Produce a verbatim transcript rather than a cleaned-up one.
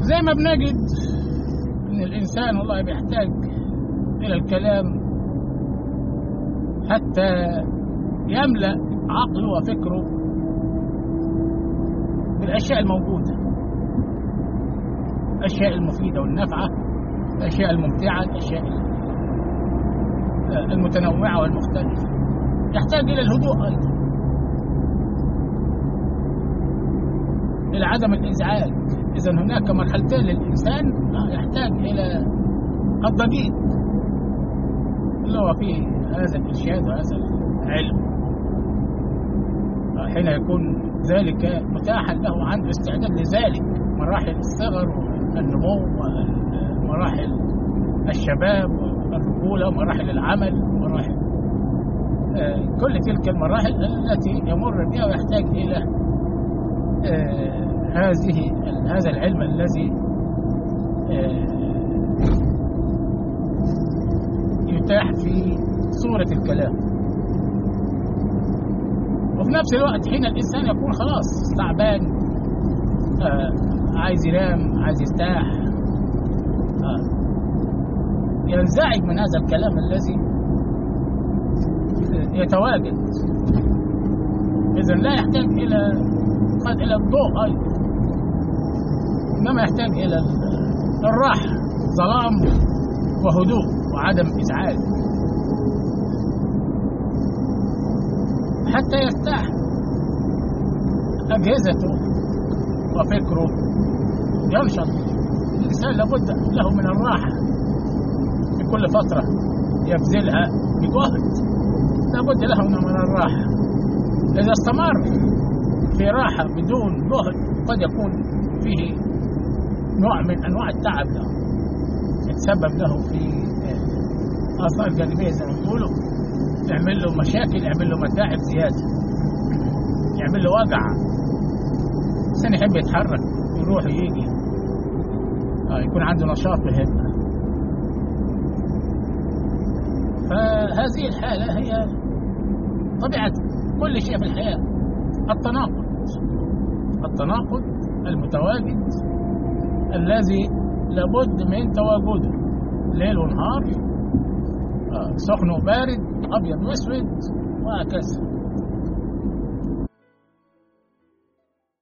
زي ما بنجد ان الانسان والله بيحتاج الى الكلام حتى يملأ عقله وفكره بالاشياء الموجوده، الاشياء المفيده والنافعه، الاشياء الممتعه، الاشياء المتنوعه والمختلفه. يحتاج الى الهدوء ايضا، الى عدم الازعاج. اذا هناك مرحلتين للانسان يحتاج الى الضجيج اللي هو فيه هذا الارشاد وهذا العلم، حين يكون ذلك متاحا له عنده استعداد لذلك، مراحل الصغر والنمو ومراحل الشباب والرجولة ومراحل العمل ومراحل آه كل تلك المراحل التي يمر بها ويحتاج إلى آه هذه هذا العلم الذي آه يتاح في صورة الكلام. وفي نفس الوقت حين الإنسان يكون خلاص تعبان، آه عايز ينام، عايز يرتاح، آه ينزعج من هذا الكلام الذي يتواجد. إذن لا يحتاج إلى قد إلى الضوء أيضا، إنما يحتاج إلى الراحة، ظلام وهدوء وعدم إزعاج حتى يرتاح أجهزته وفكره ينشط. الإنسان لابد له من الراحة في كل فترة يبذلها بجهد، لابد له من الراحة. إذا استمر في راحة بدون جهد قد يكون فيه نوع من أنواع التعب له، يتسبب له في آثار جانبية زي ما بيقولوا، يعمل له مشاكل، يعمل له متاعب زيادة، يعمل له وجع. الإنسان يحب يتحرك، يروح ويجي، آه يكون عنده نشاط وهمة. فهذه الحالة هي طبيعة كل شيء في الحياة، التناقض التناقض المتواجد الذي لابد من تواجده، ليل ونهار، آه سخن وبارد، أبيض وأسود، وهكذا.